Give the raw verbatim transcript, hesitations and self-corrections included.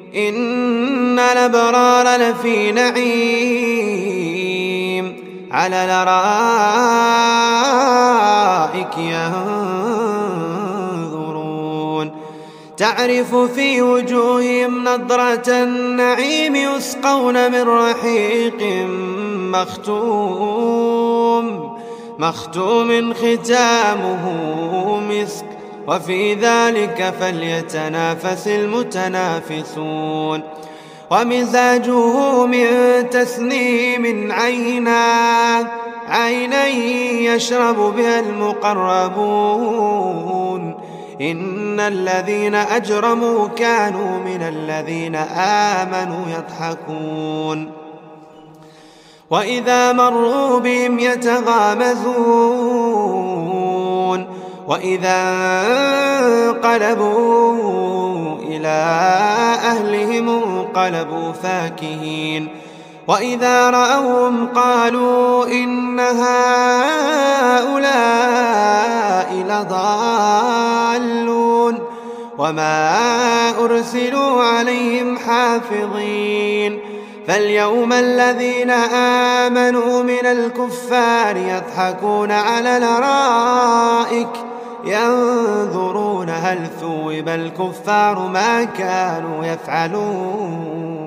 إن الأبرار لفي نعيم على الأرائك ينظرون تعرف في وجوههم نضرة النعيم يسقون من رحيق مختوم مختوم ختامه مسك وفي ذلك فليتنافس المتنافسون ومزاجه من تسنيم عينا عينا يشرب بها المقربون إن الذين أجرموا كانوا من الذين آمنوا يضحكون وإذا مروا بهم يتغامزون وإذا انقلبوا إلى أهلهم انقلبوا فاكهين وإذا رأوهم قالوا إن هؤلاء لضالون وما أرسلوا عليهم حافظين فاليوم الذين آمنوا من الكفار يضحكون على الأرائك ينظرون هل ثوب الكفار ما كانوا يفعلون.